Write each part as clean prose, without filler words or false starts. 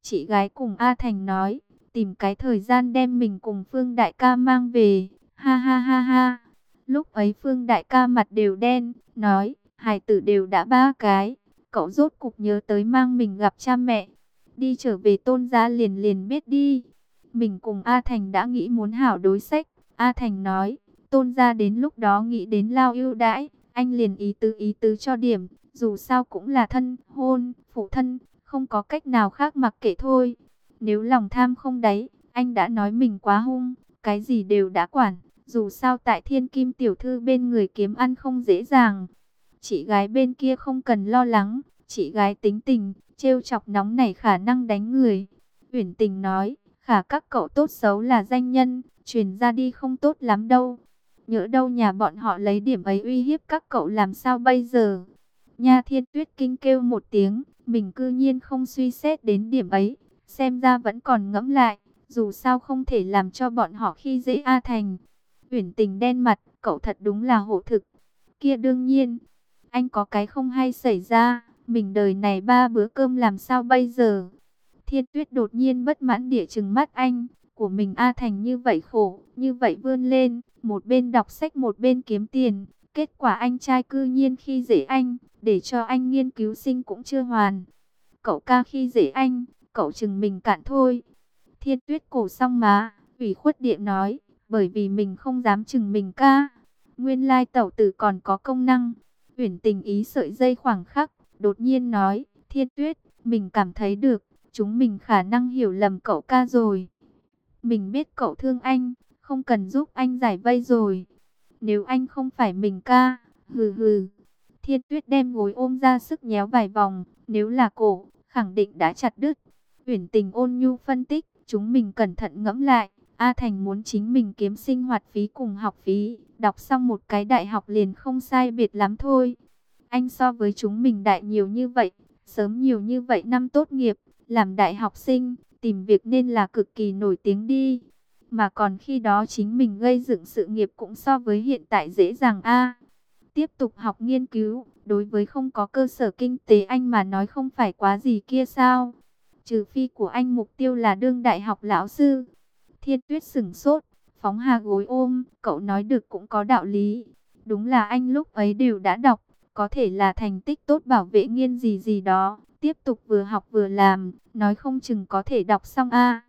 Chị gái cùng A Thành nói, tìm cái thời gian đem mình cùng Phương đại ca mang về. Ha ha ha ha. Lúc ấy Phương đại ca mặt đều đen, nói, hài tử đều đã 3 cái, cậu rốt cục nhớ tới mang mình gặp cha mẹ. Đi trở về Tôn gia liền liền biết đi. Mình cùng A Thành đã nghĩ muốn hảo đối sách. A Thành nói, Tôn gia đến lúc đó nghĩ đến lao ưu đãi, anh liền ý tứ cho điểm, dù sao cũng là thân, hôn, phụ thân, không có cách nào khác mặc kệ thôi. Nếu lòng tham không đáy, anh đã nói mình quá hung, cái gì đều đã quản, dù sao tại Thiên Kim tiểu thư bên người kiếm ăn không dễ dàng. Chị gái bên kia không cần lo lắng, chị gái tính tình, trêu chọc nóng nảy khả năng đánh người. Uyển Tình nói, khả các cậu tốt xấu là danh nhân, truyền ra đi không tốt lắm đâu. Nhỡ đâu nhà bọn họ lấy điểm ấy uy hiếp các cậu làm sao bây giờ? Nha Thiên Tuyết kinh kêu một tiếng, mình cư nhiên không suy xét đến điểm ấy, xem ra vẫn còn ngẫm lại, dù sao không thể làm cho bọn họ khi dễ A Thành. Uyển Tình đen mặt, cậu thật đúng là hổ thực. Kia đương nhiên, anh có cái không hay xảy ra, mình đời này 3 bữa cơm làm sao bây giờ? Thiên Tuyết đột nhiên bất mãn địa trừng mắt anh, của mình A Thành như vậy khổ, như vậy vươn lên, một bên đọc sách một bên kiếm tiền, kết quả anh trai cư nhiên khi dễ anh, để cho anh nghiên cứu sinh cũng chưa hoàn. Cậu ca khi dễ anh, cậu chừng mình cạn thôi. Thiên Tuyết cổ xong má, ủy khuất địa nói, bởi vì mình không dám chừng mình ca. Nguyên lai tẩu tử còn có công năng. Uyển Tình ý sợi dây khoảng khắc, đột nhiên nói, Thiên Tuyết, mình cảm thấy được, chúng mình khả năng hiểu lầm cậu ca rồi. Mình biết cậu thương anh, không cần giúp anh giải vây rồi. Nếu anh không phải mình ca, hừ hừ. Thiên Tuyết đem gối ôm ra sức nhéo vài vòng, nếu là cổ, khẳng định đã chặt đứt. Uyển Tình ôn nhu phân tích, chúng mình cẩn thận ngẫm lại. A Thành muốn chính mình kiếm sinh hoạt phí cùng học phí, đọc xong một cái đại học liền không sai biệt lắm thôi. Anh so với chúng mình đại nhiều như vậy, sớm nhiều như vậy năm tốt nghiệp, làm đại học sinh, tìm việc nên là cực kỳ nổi tiếng đi. Mà còn khi đó chính mình gây dựng sự nghiệp cũng so với hiện tại dễ dàng a. Tiếp tục học nghiên cứu, đối với không có cơ sở kinh tế anh mà nói không phải quá gì kia sao. Trừ phi của anh mục tiêu là đương đại học lão sư. Thiên Tuyết sửng sốt, phóng hà gối ôm, cậu nói được cũng có đạo lý. Đúng là anh lúc ấy đều đã đọc, có thể là thành tích tốt bảo vệ nghiên gì gì đó. Tiếp tục vừa học vừa làm, nói không chừng có thể đọc xong a.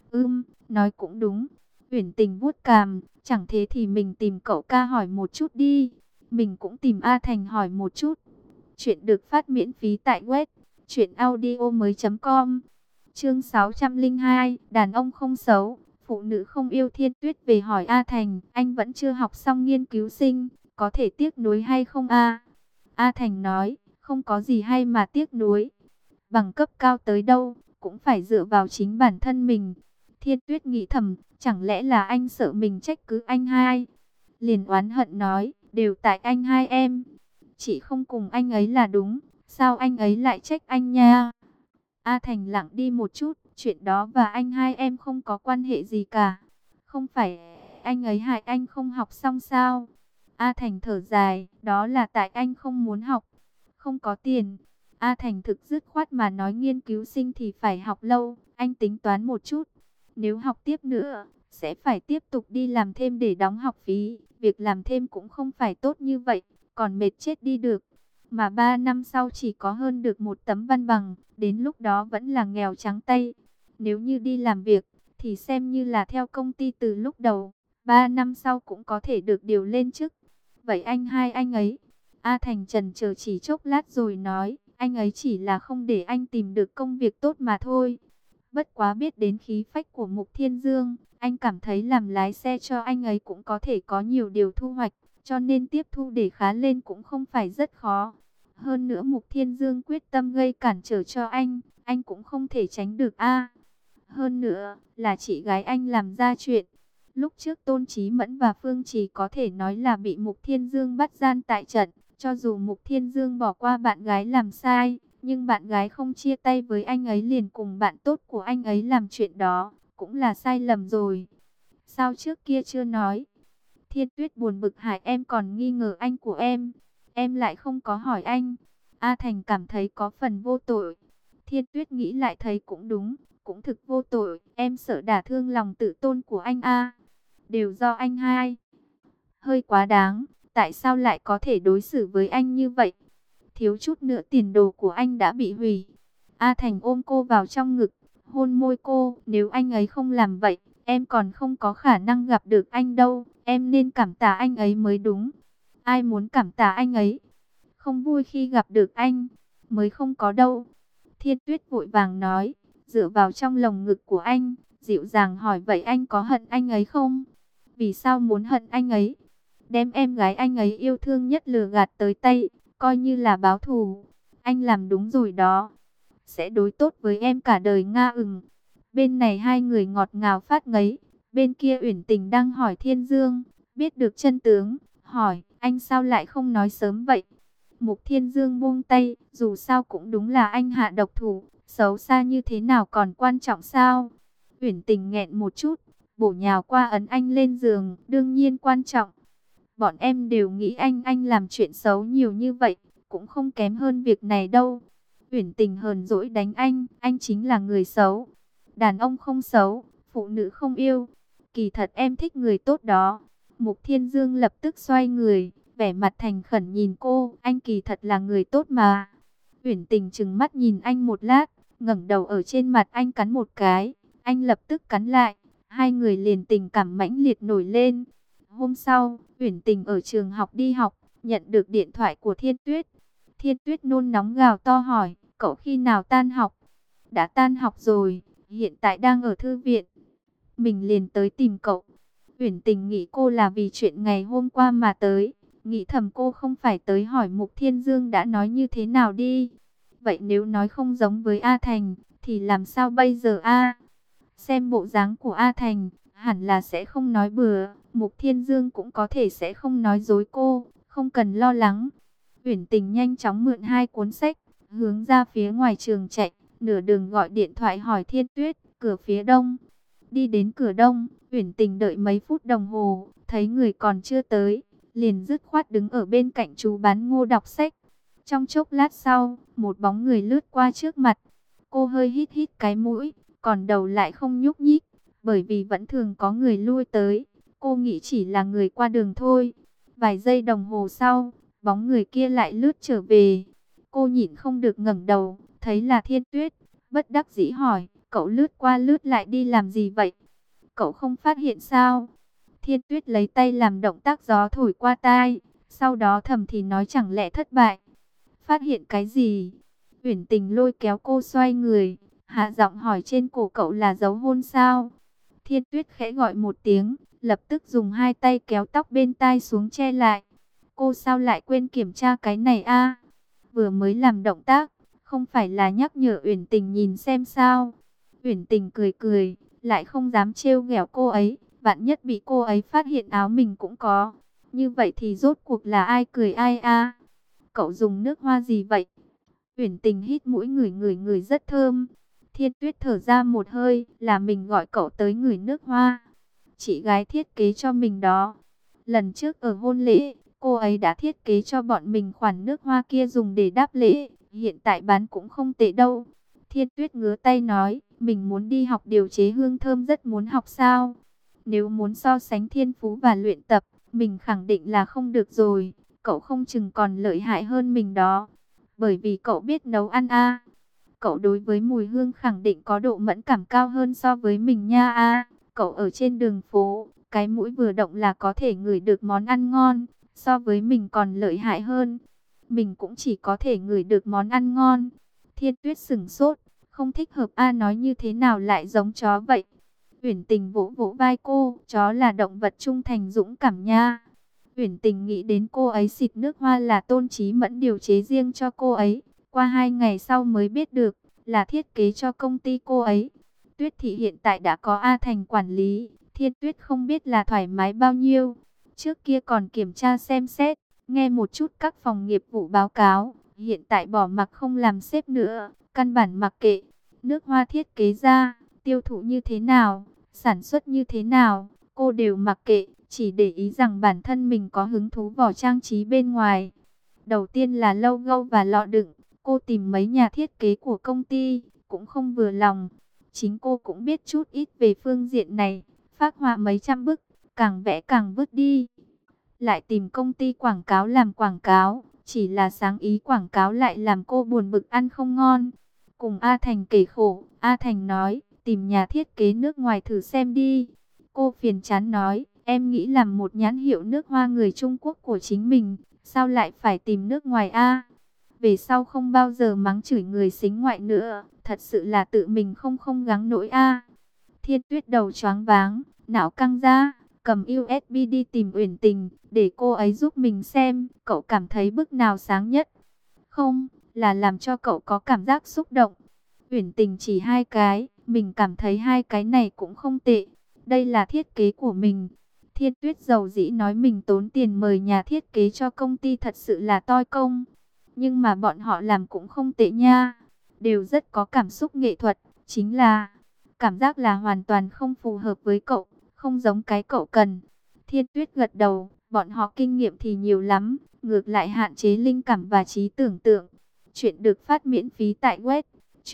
Nói cũng đúng. Uyển Tình vuốt cằm, chẳng thế thì mình tìm cậu ca hỏi một chút đi. Mình cũng tìm A Thành hỏi một chút. Chuyện được phát miễn phí tại web truyệnaudiomoi.com. Chương 602, đàn ông không xấu, phụ nữ không yêu. Thiên Tuyết về hỏi A Thành, anh vẫn chưa học xong nghiên cứu sinh, có thể tiếc nuối hay không a? A Thành nói, không có gì hay mà tiếc nuối. Bằng cấp cao tới đâu, cũng phải dựa vào chính bản thân mình. Thiên Tuyết nghĩ thầm, chẳng lẽ là anh sợ mình trách cứ anh hai? Liền oán hận nói, đều tại anh hai em. Chị không cùng anh ấy là đúng, sao anh ấy lại trách anh nha? A Thành lặng đi một chút, chuyện đó và anh hai em không có quan hệ gì cả. Không phải anh ấy hại anh không học xong sao? A Thành thở dài, đó là tại anh không muốn học, không có tiền. A Thành thực dứt khoát mà nói, nghiên cứu sinh thì phải học lâu, anh tính toán một chút. Nếu học tiếp nữa, sẽ phải tiếp tục đi làm thêm để đóng học phí. Việc làm thêm cũng không phải tốt như vậy, còn mệt chết đi được. Mà 3 năm sau chỉ có hơn được một tấm văn bằng, đến lúc đó vẫn là nghèo trắng tay. Nếu như đi làm việc, thì xem như là theo công ty từ lúc đầu. 3 năm sau cũng có thể được điều lên chức. Vậy anh hai anh ấy? A Thành chần chờ chỉ chốc lát rồi nói, anh ấy chỉ là không để anh tìm được công việc tốt mà thôi. Bất quá biết đến khí phách của Mục Thiên Dương, anh cảm thấy làm lái xe cho anh ấy cũng có thể có nhiều điều thu hoạch, cho nên tiếp thu để khá lên cũng không phải rất khó. Hơn nữa Mục Thiên Dương quyết tâm gây cản trở cho anh cũng không thể tránh được a. Hơn nữa, là chị gái anh làm ra chuyện. Lúc trước Tôn Chí Mẫn và Phương Trì có thể nói là bị Mục Thiên Dương bắt gian tại trận. Cho dù Mục Thiên Dương bỏ qua bạn gái làm sai, nhưng bạn gái không chia tay với anh ấy liền cùng bạn tốt của anh ấy làm chuyện đó, cũng là sai lầm rồi. Sao trước kia chưa nói? Thiên Tuyết buồn bực, hại em còn nghi ngờ anh của em lại không có hỏi anh. A Thành cảm thấy có phần vô tội. Thiên Tuyết nghĩ lại thấy cũng đúng, cũng thực vô tội, em sợ đả thương lòng tự tôn của anh a. Đều do anh hai. Hơi quá đáng, tại sao lại có thể đối xử với anh như vậy? Thiếu chút nữa tiền đồ của anh đã bị hủy. A Thành ôm cô vào trong ngực, hôn môi cô. Nếu anh ấy không làm vậy, em còn không có khả năng gặp được anh đâu. Em nên cảm tạ anh ấy mới đúng. Ai muốn cảm tạ anh ấy? Không vui khi gặp được anh, mới không có đâu. Thiên Tuyết vội vàng nói, dựa vào trong lồng ngực của anh, dịu dàng hỏi vậy anh có hận anh ấy không? Vì sao muốn hận anh ấy? Đem em gái anh ấy yêu thương nhất lừa gạt tới tay, coi như là báo thù. Anh làm đúng rồi đó. Sẽ đối tốt với em cả đời Nga ừng. Bên này hai người ngọt ngào phát ngấy. Bên kia Uyển Tình đang hỏi Thiên Dương. Biết được chân tướng. Hỏi anh sao lại không nói sớm vậy? Mục Thiên Dương buông tay. Dù sao cũng đúng là anh hạ độc thủ. Xấu xa như thế nào còn quan trọng sao? Uyển Tình nghẹn một chút. Bổ nhào qua ấn anh lên giường. Đương nhiên quan trọng. Bọn em đều nghĩ anh làm chuyện xấu nhiều như vậy, cũng không kém hơn việc này đâu. Uyển Tình hờn dỗi đánh anh chính là người xấu. Đàn ông không xấu, phụ nữ không yêu. Kỳ thật em thích người tốt đó. Mục Thiên Dương lập tức xoay người, vẻ mặt thành khẩn nhìn cô, anh kỳ thật là người tốt mà. Uyển Tình trừng mắt nhìn anh một lát, ngẩng đầu ở trên mặt anh cắn một cái, anh lập tức cắn lại, hai người liền tình cảm mãnh liệt nổi lên. Hôm sau, Uyển Tình ở trường học đi học, nhận được điện thoại của Thiên Tuyết. Thiên Tuyết nôn nóng gào to hỏi, cậu khi nào tan học? Đã tan học rồi, hiện tại đang ở thư viện. Mình liền tới tìm cậu. Uyển Tình nghĩ cô là vì chuyện ngày hôm qua mà tới. Nghĩ thầm cô không phải tới hỏi Mục Thiên Dương đã nói như thế nào đi. Vậy nếu nói không giống với A Thành, thì làm sao bây giờ a? Xem bộ dáng của A Thành, hẳn là sẽ không nói bừa. Mục Thiên Dương cũng có thể sẽ không nói dối cô, không cần lo lắng. Uyển Tình nhanh chóng mượn hai cuốn sách, hướng ra phía ngoài trường chạy, nửa đường gọi điện thoại hỏi Thiên Tuyết, cửa phía đông. Đi đến cửa đông, Uyển Tình đợi mấy phút đồng hồ, thấy người còn chưa tới, liền dứt khoát đứng ở bên cạnh chú bán ngô đọc sách. Trong chốc lát sau, một bóng người lướt qua trước mặt. Cô hơi hít hít cái mũi, còn đầu lại không nhúc nhích, bởi vì vẫn thường có người lui tới. Cô nghĩ chỉ là người qua đường thôi. Vài giây đồng hồ sau, bóng người kia lại lướt trở về. Cô nhịn không được ngẩng đầu, thấy là Thiên Tuyết, bất đắc dĩ hỏi, cậu lướt qua lướt lại đi làm gì vậy? Cậu không phát hiện sao? Thiên Tuyết lấy tay làm động tác gió thổi qua tai, sau đó thầm thì nói chẳng lẽ thất bại. Phát hiện cái gì? Uyển Tình lôi kéo cô xoay người, hạ giọng hỏi trên cổ cậu là dấu hôn sao? Thiên Tuyết khẽ gọi một tiếng, lập tức dùng hai tay kéo tóc bên tai xuống che lại. Cô sao lại quên kiểm tra cái này a? Vừa mới làm động tác, không phải là nhắc nhở Uyển Tình nhìn xem sao? Uyển Tình cười cười, lại không dám trêu ghẹo cô ấy, vạn nhất bị cô ấy phát hiện áo mình cũng có. Như vậy thì rốt cuộc là ai cười ai a? Cậu dùng nước hoa gì vậy? Uyển Tình hít mũi ngửi ngửi ngửi rất thơm. Thiên Tuyết thở ra một hơi, là mình gọi cậu tới ngửi nước hoa. Chị gái thiết kế cho mình đó. Lần trước ở hôn lễ, cô ấy đã thiết kế cho bọn mình khoản nước hoa kia dùng để đáp lễ. Hiện tại bán cũng không tệ đâu. Thiên Tuyết ngứa tay nói, mình muốn đi học điều chế hương thơm, rất muốn học sao. Nếu muốn so sánh thiên phú và luyện tập, mình khẳng định là không được rồi. Cậu không chừng còn lợi hại hơn mình đó. Bởi vì cậu biết nấu ăn a. Cậu đối với mùi hương khẳng định có độ mẫn cảm cao hơn so với mình nha a. Cậu ở trên đường phố, cái mũi vừa động là có thể ngửi được món ăn ngon, so với mình còn lợi hại hơn. Mình cũng chỉ có thể ngửi được món ăn ngon. Thiên Tuyết sửng sốt, không thích hợp a, nói như thế nào lại giống chó vậy. Uyển Tình vỗ vỗ vai cô, chó là động vật trung thành dũng cảm nha. Uyển Tình nghĩ đến cô ấy xịt nước hoa là Tôn Chí Mẫn điều chế riêng cho cô ấy. Qua 2 ngày sau mới biết được là thiết kế cho công ty cô ấy. Tuyết Thị hiện tại đã có A Thành quản lý, Thiên Tuyết không biết là thoải mái bao nhiêu. Trước kia còn kiểm tra xem xét, nghe một chút các phòng nghiệp vụ báo cáo. Hiện tại bỏ mặc không làm sếp nữa, căn bản mặc kệ. Nước hoa thiết kế ra, tiêu thụ như thế nào, sản xuất như thế nào, cô đều mặc kệ. Chỉ để ý rằng bản thân mình có hứng thú vào trang trí bên ngoài. Đầu tiên là logo và lọ đựng. Cô tìm mấy nhà thiết kế của công ty, cũng không vừa lòng. Chính cô cũng biết chút ít về phương diện này, phác họa mấy trăm bức, càng vẽ càng vứt đi. Lại tìm công ty quảng cáo làm quảng cáo, chỉ là sáng ý quảng cáo lại làm cô buồn bực ăn không ngon. Cùng A Thành kể khổ, A Thành nói, tìm nhà thiết kế nước ngoài thử xem đi. Cô phiền chán nói, em nghĩ làm một nhãn hiệu nước hoa người Trung Quốc của chính mình, sao lại phải tìm nước ngoài a? Về sau không bao giờ mắng chửi người xính ngoại nữa, thật sự là tự mình không gắng nổi a. Thiên Tuyết đầu choáng váng, não căng ra, cầm USB đi tìm Uyển Tình, để cô ấy giúp mình xem, cậu cảm thấy bức nào sáng nhất. Không, là làm cho cậu có cảm giác xúc động. Uyển Tình chỉ hai cái, mình cảm thấy hai cái này cũng không tệ. Đây là thiết kế của mình. Thiên Tuyết dầu dĩ nói mình tốn tiền mời nhà thiết kế cho công ty thật sự là toi công. Nhưng mà bọn họ làm cũng không tệ nha. Đều rất có cảm xúc nghệ thuật. Chính là cảm giác là hoàn toàn không phù hợp với cậu. Không giống cái cậu cần. Thiên Tuyết gật đầu. Bọn họ kinh nghiệm thì nhiều lắm. Ngược lại hạn chế linh cảm và trí tưởng tượng. Chuyện được phát miễn phí tại web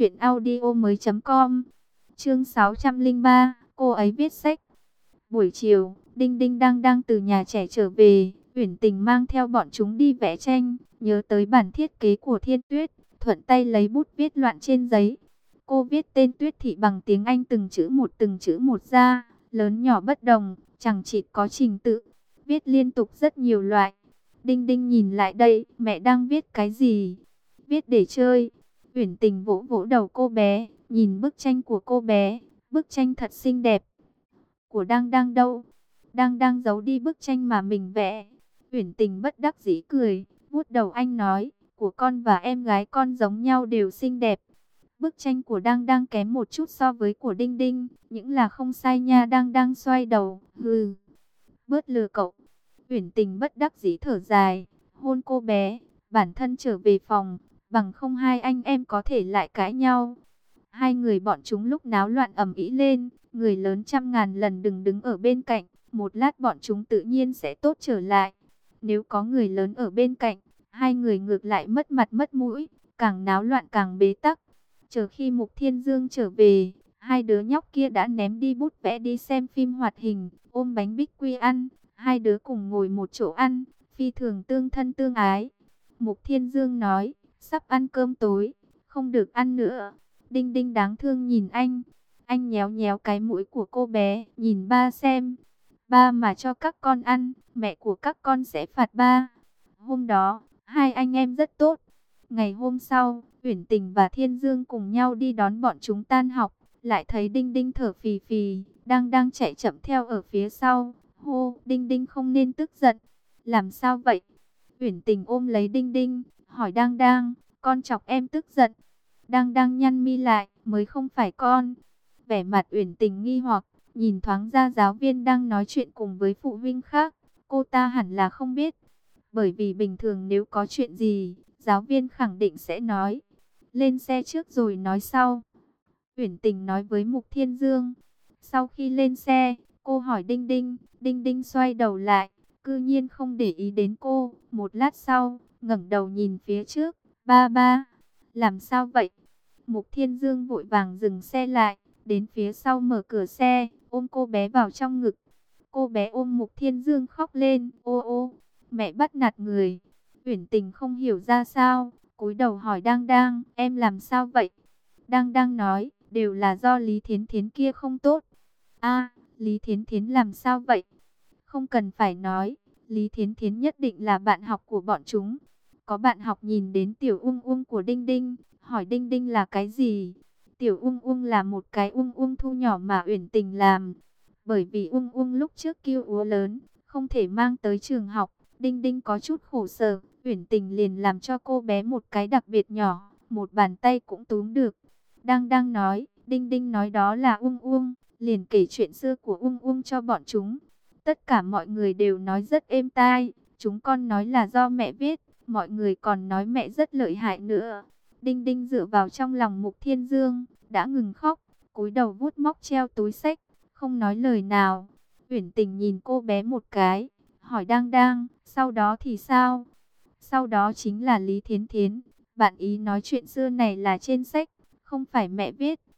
truyệnaudiomoi.com. Chương 603, cô ấy viết sách. Buổi chiều, Đinh Đinh đang từ nhà trẻ trở về, Uyển Tình mang theo bọn chúng đi vẽ tranh, nhớ tới bản thiết kế của Thiên Tuyết, thuận tay lấy bút viết loạn trên giấy. Cô viết tên Tuyết Thị bằng tiếng Anh từng chữ một ra, lớn nhỏ bất đồng, chẳng chỉ có trình tự, viết liên tục rất nhiều loại. Đinh Đinh nhìn lại đây, mẹ đang viết cái gì? Viết để chơi. Uyển Tình vỗ vỗ đầu cô bé, nhìn bức tranh của cô bé, bức tranh thật xinh đẹp. Của Đang Đang đâu? Đang Đang giấu đi bức tranh mà mình vẽ. Uyển Tình bất đắc dĩ cười, vuốt đầu anh nói, của con và em gái con giống nhau đều xinh đẹp. Bức tranh của Đang Đang kém một chút so với của Đinh Đinh, những là không sai nha. Đang Đang xoay đầu, hừ, bớt lừa cậu. Uyển Tình bất đắc dĩ thở dài, hôn cô bé, bản thân trở về phòng, bằng không hai anh em có thể lại cãi nhau. Hai người bọn chúng lúc náo loạn ầm ĩ lên, người lớn trăm ngàn lần đừng đứng ở bên cạnh, một lát bọn chúng tự nhiên sẽ tốt trở lại. Nếu có người lớn ở bên cạnh, hai người ngược lại mất mặt mất mũi, càng náo loạn càng bế tắc. Chờ khi Mục Thiên Dương trở về, hai đứa nhóc kia đã ném đi bút vẽ đi xem phim hoạt hình, ôm bánh bích quy ăn, hai đứa cùng ngồi một chỗ ăn, phi thường tương thân tương ái. Mục Thiên Dương nói, sắp ăn cơm tối, không được ăn nữa. Đinh Đinh đáng thương nhìn anh nhéo nhéo cái mũi của cô bé, nhìn ba xem. Ba mà cho các con ăn, mẹ của các con sẽ phạt ba. Hôm đó, hai anh em rất tốt. Ngày hôm sau, Uyển Tình và Thiên Dương cùng nhau đi đón bọn chúng tan học, lại thấy Đinh Đinh thở phì phì, đang chạy chậm theo ở phía sau. Hô, Đinh Đinh không nên tức giận. Làm sao vậy? Uyển Tình ôm lấy Đinh Đinh, hỏi Đang Đang, con chọc em tức giận. Đang Đang nhăn mi lại, mới không phải con. Vẻ mặt Uyển Tình nghi hoặc, nhìn thoáng ra giáo viên đang nói chuyện cùng với phụ huynh khác. Cô ta hẳn là không biết. Bởi vì bình thường nếu có chuyện gì, giáo viên khẳng định sẽ nói. Lên xe trước rồi nói sau. Uyển Tình nói với Mục Thiên Dương. Sau khi lên xe, cô hỏi Đinh Đinh. Đinh Đinh xoay đầu lại, cư nhiên không để ý đến cô. Một lát sau, ngẩng đầu nhìn phía trước. Ba ba, làm sao vậy? Mục Thiên Dương vội vàng dừng xe lại, đến phía sau mở cửa xe, ôm cô bé vào trong ngực. Cô bé ôm Mục Thiên Dương khóc lên, ô ô, mẹ bắt nạt người. Uyển Tình không hiểu ra sao, cúi đầu hỏi Đang Đang, em làm sao vậy? Đang Đang nói, đều là do Lý Thiến Thiến kia không tốt. A, Lý Thiến Thiến làm sao vậy? Không cần phải nói, Lý Thiến Thiến nhất định là bạn học của bọn chúng. Có bạn học nhìn đến tiểu ung ung của Đinh Đinh, hỏi Đinh Đinh là cái gì? Tiểu ung ung là một cái ung ung thu nhỏ mà Uyển Tình làm. Bởi vì ung ung lúc trước kêu úa lớn, không thể mang tới trường học, Đinh Đinh có chút khổ sở, Uyển Tình liền làm cho cô bé một cái đặc biệt nhỏ, một bàn tay cũng túm được. Đang nói, Đinh Đinh nói đó là ung ung, liền kể chuyện xưa của ung ung cho bọn chúng. Tất cả mọi người đều nói rất êm tai, chúng con nói là do mẹ viết, mọi người còn nói mẹ rất lợi hại nữa. Đinh Đinh dựa vào trong lòng Mục Thiên Dương, đã ngừng khóc, cúi đầu vuốt móc treo túi xách, không nói lời nào. Uyển Tình nhìn cô bé một cái, hỏi Đang Đang, sau đó thì sao? Sau đó chính là Lý Thiến Thiến, bạn ý nói chuyện xưa này là trên sách, không phải mẹ viết,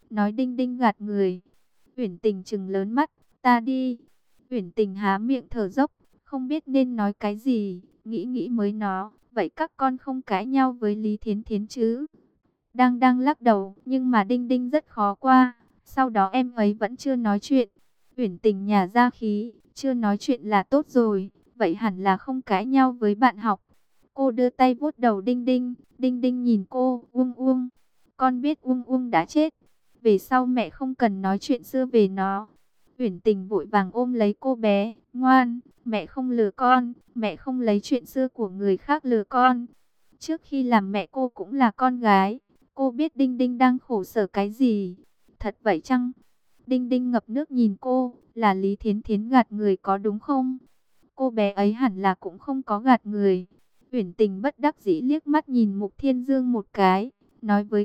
nói Đinh Đinh gạt người. Uyển Tình trừng lớn mắt, ta đi. Uyển Tình há miệng thở dốc, không biết nên nói cái gì, nghĩ nghĩ mới nói, vậy các con không cãi nhau với Lý Thiến Thiến chứ? Đang lắc đầu, nhưng mà Đinh Đinh rất khó qua. Sau đó em ấy vẫn chưa nói chuyện. Uyển Tình nhả ra khí, chưa nói chuyện là tốt rồi, vậy hẳn là không cãi nhau với bạn học. Cô đưa tay vuốt đầu Đinh Đinh, Đinh Đinh nhìn cô, Uông Uông. Con biết Uông Uông đã chết. Về sau mẹ không cần nói chuyện xưa về nó. Uyển Tình vội vàng ôm lấy cô bé, ngoan, mẹ không lừa con, mẹ không lấy chuyện xưa của người khác lừa con. Trước khi làm mẹ cô cũng là con gái, cô biết Đinh Đinh đang khổ sở cái gì. Thật vậy chăng? Đinh Đinh ngập nước nhìn cô, là Lý Thiến Thiến gạt người có đúng không? Cô bé ấy hẳn là cũng không có gạt người. Uyển Tình bất đắc dĩ liếc mắt nhìn Mục Thiên Dương một cái, nói với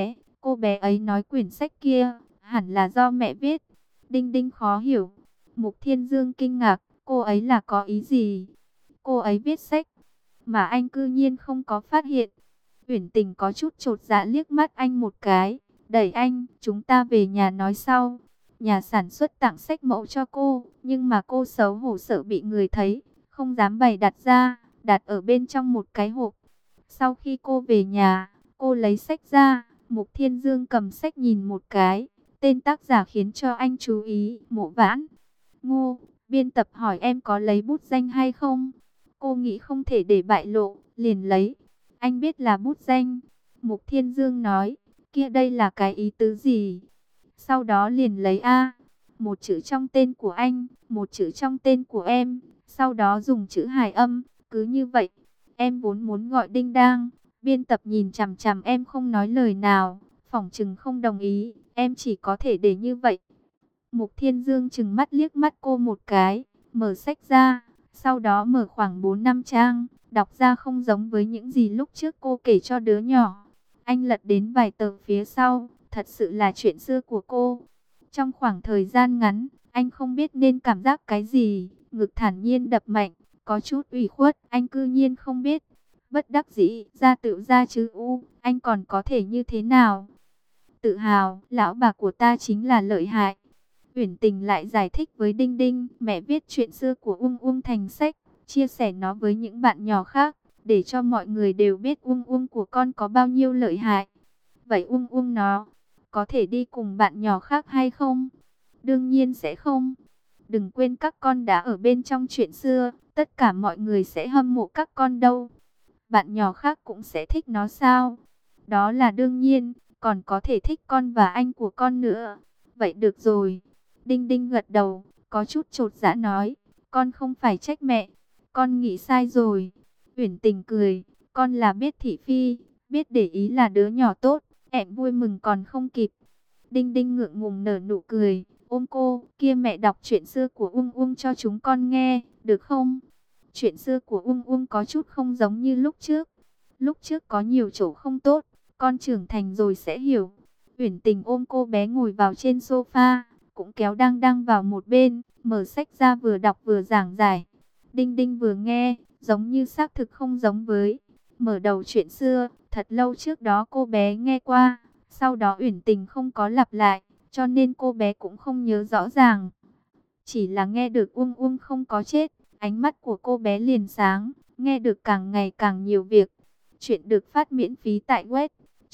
cô bé ấy nói quyển sách kia, hẳn là do mẹ viết. Đinh Đinh khó hiểu. Mục Thiên Dương kinh ngạc, cô ấy là có ý gì? Cô ấy viết sách, mà anh cư nhiên không có phát hiện. Uyển Tình có chút chột dạ liếc mắt anh một cái, đẩy anh, chúng ta về nhà nói sau. Nhà sản xuất tặng sách mẫu cho cô, nhưng mà cô xấu hổ sợ bị người thấy, không dám bày đặt ra, đặt ở bên trong một cái hộp. Sau khi cô về nhà, cô lấy sách ra, Mục Thiên Dương cầm sách nhìn một cái, tên tác giả khiến cho anh chú ý, Mộ Vãn. Ngô, biên tập hỏi em có lấy bút danh hay không? Cô nghĩ không thể để bại lộ, liền lấy. Anh biết là bút danh. Mục Thiên Dương nói, kia đây là cái ý tứ gì? Sau đó liền lấy A, một chữ trong tên của anh, một chữ trong tên của em, sau đó dùng chữ hài âm, cứ như vậy. Em vốn muốn gọi Đinh Đang, biên tập nhìn chằm chằm em không nói lời nào, phỏng chừng không đồng ý, em chỉ có thể để như vậy. Mục Thiên Dương chừng mắt liếc mắt cô một cái, mở sách ra, sau đó mở khoảng 4-5 trang, đọc ra không giống với những gì lúc trước cô kể cho đứa nhỏ. Anh lật đến vài tờ phía sau, thật sự là chuyện xưa của cô. Trong khoảng thời gian ngắn, anh không biết nên cảm giác cái gì, ngực thản nhiên đập mạnh, có chút ủy khuất, anh cư nhiên không biết. Bất đắc dĩ, ra tự ra chứ u, anh còn có thể như thế nào? Tự hào, lão bà của ta chính là lợi hại. Uyển Tình lại giải thích với Đinh Đinh, mẹ viết chuyện xưa của Uông Uông thành sách, chia sẻ nó với những bạn nhỏ khác, để cho mọi người đều biết Uông Uông của con có bao nhiêu lợi hại. Vậy Uông Uông nó có thể đi cùng bạn nhỏ khác hay không? Đương nhiên sẽ không. Đừng quên các con đã ở bên trong chuyện xưa, tất cả mọi người sẽ hâm mộ các con đâu. Bạn nhỏ khác cũng sẽ thích nó sao? Đó là đương nhiên, còn có thể thích con và anh của con nữa. Vậy được rồi. Đinh Đinh gật đầu, có chút chột dạ nói, con không phải trách mẹ, con nghĩ sai rồi. Uyển Tình cười, con là biết thị phi, biết để ý là đứa nhỏ tốt, em vui mừng còn không kịp. Đinh Đinh ngượng ngùng nở nụ cười, ôm cô, kia mẹ đọc chuyện xưa của Uông Uông cho chúng con nghe, được không? Chuyện xưa của Uông Uông có chút không giống như lúc trước. Lúc trước có nhiều chỗ không tốt, con trưởng thành rồi sẽ hiểu. Uyển Tình ôm cô bé ngồi vào trên sofa, cũng kéo Đăng Đăng vào một bên, mở sách ra vừa đọc vừa giảng giải. Đinh Đinh vừa nghe, giống như xác thực không giống với mở đầu chuyện xưa, thật lâu trước đó cô bé nghe qua, sau đó Uyển Tình không có lặp lại, cho nên cô bé cũng không nhớ rõ ràng. Chỉ là nghe được Uông Uông không có chết, ánh mắt của cô bé liền sáng, nghe được càng ngày càng nhiều việc. Chuyện được phát miễn phí tại web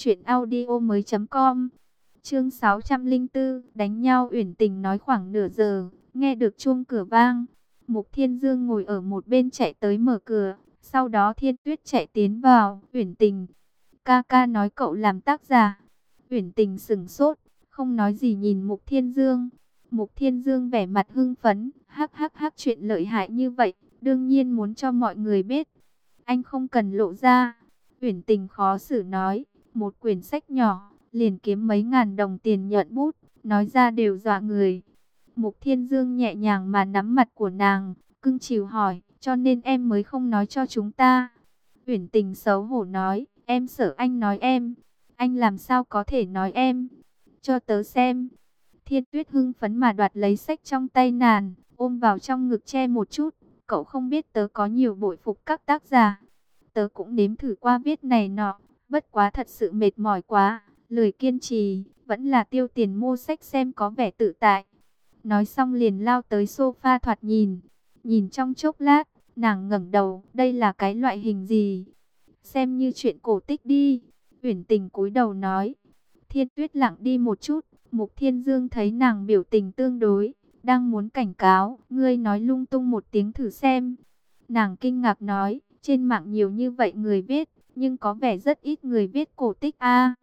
truyệnaudiomoi.com. Chương 604, đánh nhau. Uyển Tình nói khoảng nửa giờ, nghe được chuông cửa vang. Mục Thiên Dương ngồi ở một bên chạy tới mở cửa, sau đó Thiên Tuyết chạy tiến vào. Uyển Tình, ca ca nói cậu làm tác giả. Uyển Tình sững sốt, không nói gì nhìn Mục Thiên Dương. Mục Thiên Dương vẻ mặt hưng phấn, hắc hắc hắc, chuyện lợi hại như vậy, đương nhiên muốn cho mọi người biết. Anh không cần lộ ra. Uyển Tình khó xử nói, một quyển sách nhỏ, liền kiếm mấy ngàn đồng tiền nhuận bút, nói ra đều dọa người. Mục Thiên Dương nhẹ nhàng mà nắm mặt của nàng, cưng chiều hỏi, cho nên em mới không nói cho chúng ta. Uyển Tình xấu hổ nói, em sợ anh nói em. Anh làm sao có thể nói em? Cho tớ xem. Thiên Tuyết hưng phấn mà đoạt lấy sách trong tay nàng, ôm vào trong ngực che một chút. Cậu không biết tớ có nhiều bội phục các tác giả. Tớ cũng nếm thử qua viết này nọ, bất quá thật sự mệt mỏi quá, lười kiên trì, vẫn là tiêu tiền mua sách xem có vẻ tự tại. Nói xong liền lao tới sofa thoạt nhìn. Nhìn trong chốc lát, nàng ngẩng đầu, đây là cái loại hình gì? Xem như chuyện cổ tích đi. Uyển Tình cúi đầu nói. Thiên Tuyết lặng đi một chút, Mục Thiên Dương thấy nàng biểu tình tương đối, đang muốn cảnh cáo, ngươi nói lung tung một tiếng thử xem. Nàng kinh ngạc nói, trên mạng nhiều như vậy người viết, nhưng có vẻ rất ít người viết cổ tích a.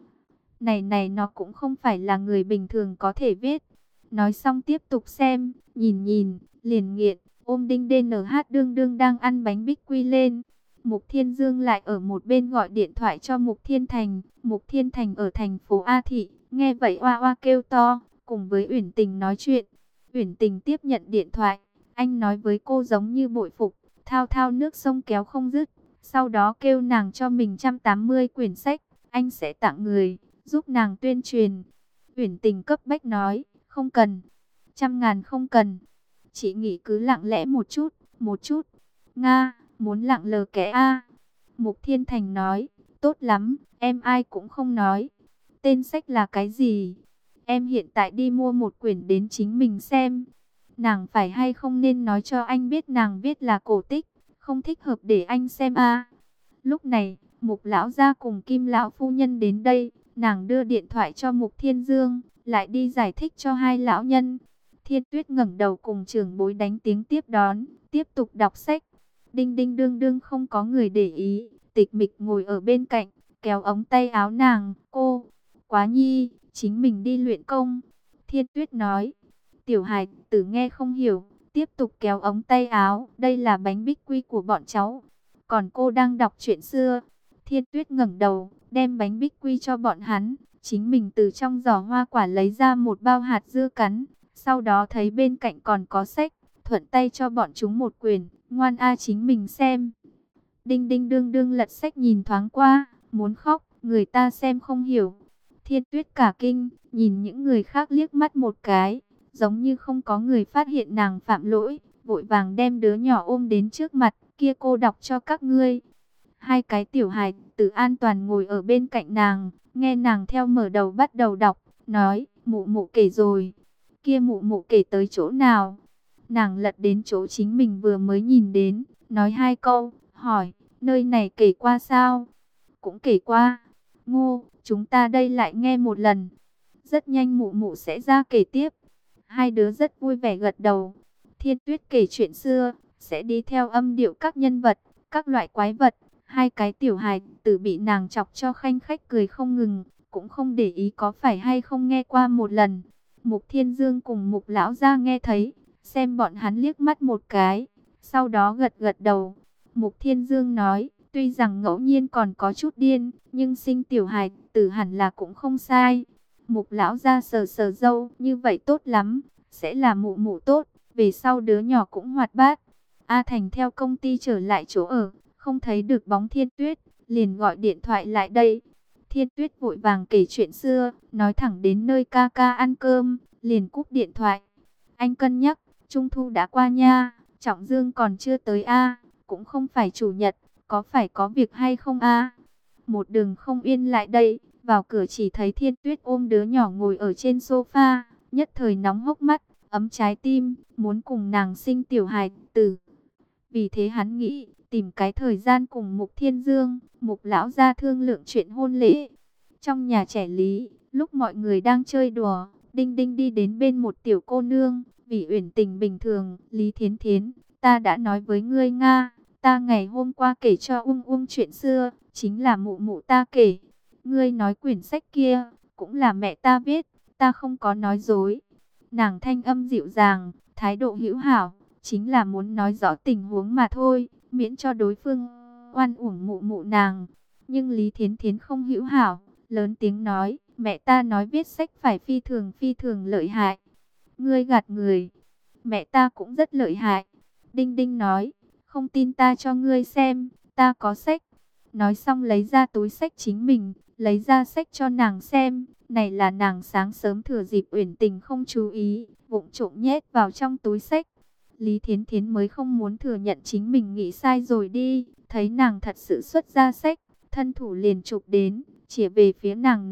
Này nó cũng không phải là người bình thường có thể viết. Nói xong tiếp tục xem, nhìn, liền nghiện, ôm Đinh DNH đương đương đang ăn bánh bích quy lên. Mục Thiên Dương lại ở một bên gọi điện thoại cho Mục Thiên Thành. Mục Thiên Thành ở thành phố A Thị, nghe vậy oa oa kêu to, cùng với Uyển Tình nói chuyện. Uyển Tình tiếp nhận điện thoại, anh nói với cô giống như bội phục, thao thao nước sông kéo không dứt. Sau đó kêu nàng cho mình 180 quyển sách, anh sẽ tặng người, giúp nàng tuyên truyền. Uyển Tình cấp bách nói, không cần, 100.000 không cần. Chị nghĩ cứ lặng lẽ một chút. Nga, muốn lặng lờ kẻ a. Mục Thiên Thành nói, tốt lắm, em ai cũng không nói. Tên sách là cái gì? Em hiện tại đi mua một quyển đến chính mình xem. Nàng phải hay không nên nói cho anh biết nàng viết là cổ tích, không thích hợp để anh xem a. Lúc này, Mục lão gia cùng Kim lão phu nhân đến đây, nàng đưa điện thoại cho Mục Thiên Dương, lại đi giải thích cho hai lão nhân. Thiên Tuyết ngẩng đầu cùng trưởng bối đánh tiếng tiếp đón, tiếp tục đọc sách. Đinh đinh đương đương không có người để ý, tịch mịch ngồi ở bên cạnh, kéo ống tay áo nàng, cô, Quá Nhi, chính mình đi luyện công. Thiên Tuyết nói, tiểu hài tử nghe không hiểu, tiếp tục kéo ống tay áo, đây là bánh bích quy của bọn cháu. Còn cô đang đọc chuyện xưa. Thiên Tuyết ngẩng đầu, đem bánh bích quy cho bọn hắn, chính mình từ trong giỏ hoa quả lấy ra một bao hạt dưa cắn, sau đó thấy bên cạnh còn có sách, thuận tay cho bọn chúng một quyển, ngoan a chính mình xem. Đinh đinh đương đương lật sách nhìn thoáng qua, muốn khóc, người ta xem không hiểu. Thiên Tuyết cả kinh, nhìn những người khác liếc mắt một cái, giống như không có người phát hiện nàng phạm lỗi, vội vàng đem đứa nhỏ ôm đến trước mặt, kia cô đọc cho các ngươi. Hai cái tiểu hài tử an toàn ngồi ở bên cạnh nàng, nghe nàng theo mở đầu bắt đầu đọc, nói, mụ mụ kể rồi. Kia mụ mụ kể tới chỗ nào? Nàng lật đến chỗ chính mình vừa mới nhìn đến, nói hai câu, hỏi, nơi này kể qua sao? Cũng kể qua. Ngô, chúng ta đây lại nghe một lần. Rất nhanh mụ mụ sẽ ra kể tiếp. Hai đứa rất vui vẻ gật đầu. Thiên Tuyết kể chuyện xưa, sẽ đi theo âm điệu các nhân vật, các loại quái vật. Hai cái tiểu hài tử bị nàng chọc cho khanh khách cười không ngừng, cũng không để ý có phải hay không nghe qua một lần. Mục Thiên Dương cùng Mục lão gia nghe thấy, xem bọn hắn liếc mắt một cái, sau đó gật gật đầu. Mục Thiên Dương nói, tuy rằng ngẫu nhiên còn có chút điên, nhưng sinh tiểu hài tử hẳn là cũng không sai. Mục lão gia sờ sờ râu, như vậy tốt lắm, sẽ là mụ mụ tốt, về sau đứa nhỏ cũng hoạt bát. A Thành theo công ty trở lại chỗ ở, không thấy được bóng Thiên Tuyết, liền gọi điện thoại lại đây. Thiên Tuyết vội vàng kể chuyện xưa, nói thẳng đến nơi ca ca ăn cơm, liền cúp điện thoại. Anh cân nhắc, Trung thu đã qua nha, Trọng Dương còn chưa tới a, cũng không phải chủ nhật, có phải có việc hay không a? Một đường không yên lại đây, vào cửa chỉ thấy Thiên Tuyết ôm đứa nhỏ ngồi ở trên sofa, nhất thời nóng hốc mắt, ấm trái tim, muốn cùng nàng sinh tiểu hài tử. Vì thế hắn nghĩ, tìm cái thời gian cùng Mục Thiên Dương, Mục lão gia thương lượng chuyện hôn lễ. Trong nhà trẻ Lý, lúc mọi người đang chơi đùa, Đinh Đinh đi đến bên một tiểu cô nương, vì Uyển Tình bình thường, Lý Thiến Thiến, ta đã nói với ngươi Nga, ta ngày hôm qua kể cho chuyện xưa, chính là mụ mụ ta kể. Ngươi nói quyển sách kia, cũng là mẹ ta viết, ta không có nói dối. Nàng thanh âm dịu dàng, thái độ hữu hảo, chính là muốn nói rõ tình huống mà thôi, miễn cho đối phương oan uổng mụ mụ nàng. Nhưng Lý Thiến Thiến không hữu hảo, lớn tiếng nói, mẹ ta nói viết sách phải phi thường lợi hại. Ngươi gạt người, mẹ ta cũng rất lợi hại. Đinh Đinh nói, không tin ta cho ngươi xem, ta có sách. Nói xong lấy ra túi sách chính mình, lấy ra sách cho nàng xem. Này là nàng sáng sớm thừa dịp Uyển Tình không chú ý, vụng trộm nhét vào trong túi sách. Lý Thiến Thiến mới không muốn thừa nhận chính mình nghĩ sai rồi đi, thấy nàng thật sự xuất ra sách, thân thủ liền chụp đến, chỉ về phía nàng nói,